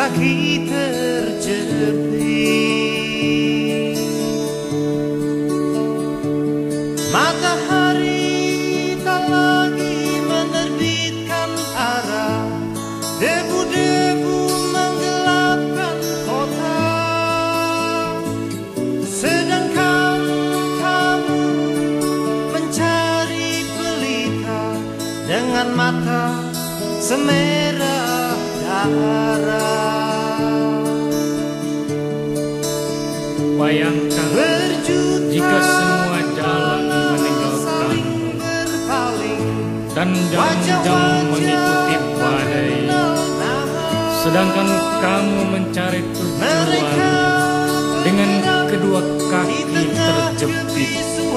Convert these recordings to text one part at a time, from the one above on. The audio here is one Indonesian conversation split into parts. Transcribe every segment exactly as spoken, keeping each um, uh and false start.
kaki terjepit. Matahari tak lagi menerbitkan arah, debu-debu menggelapkan kota. Sedangkan kamu mencari pelita dengan mata semerah darah. Bayangkan jika semua jalan meninggalkan dan jam-jam mengikuti badai, sedangkan kamu mencari tujuan dengan kedua kaki terjepit.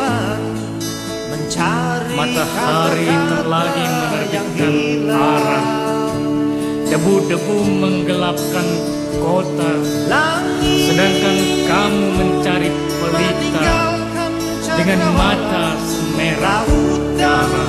Matahari tak lagi menerbitkan arah, debu-debu menggelapkan kota, sedangkan kamu mencari pelita dengan mata semerah darah.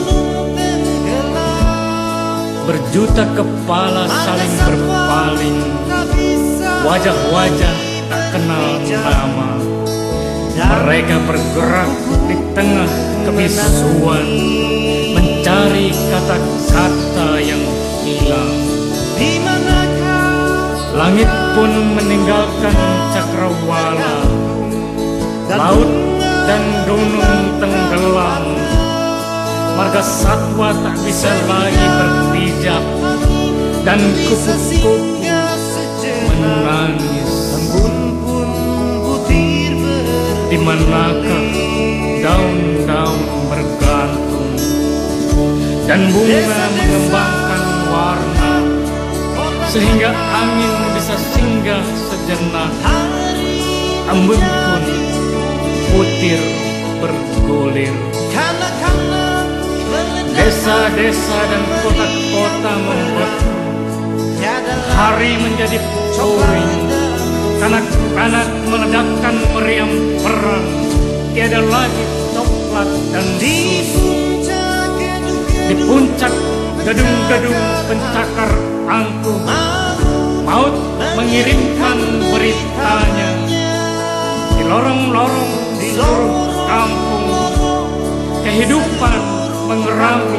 Berjuta kepala saling berpaling, wajah-wajah tak kenal nama. Mereka bergerak di tengah kebisuan, mencari kata-kata yang hilang. Langit pun meninggalkan cakrawala, laut dan gunung tenggelam. Marga satwa tak bisa lagi berpijak, dan kupu-kupu menangis. Di manakah daun-daun bergantung dan bunga mengembangkan warna, sehingga angin bisa singgah sejenak. Embun pun butir bergulir. Desa-desa dan kota-kota membeku, hari menjadi pouring. Kanak-kanak meledakkan meriam perang, tiada lagi coklat dan susu. Di puncak gedung-gedung pencakar angkuh, maut mengirimkan beritanya. Di lorong-lorong di seluruh kampung, kehidupan mengeram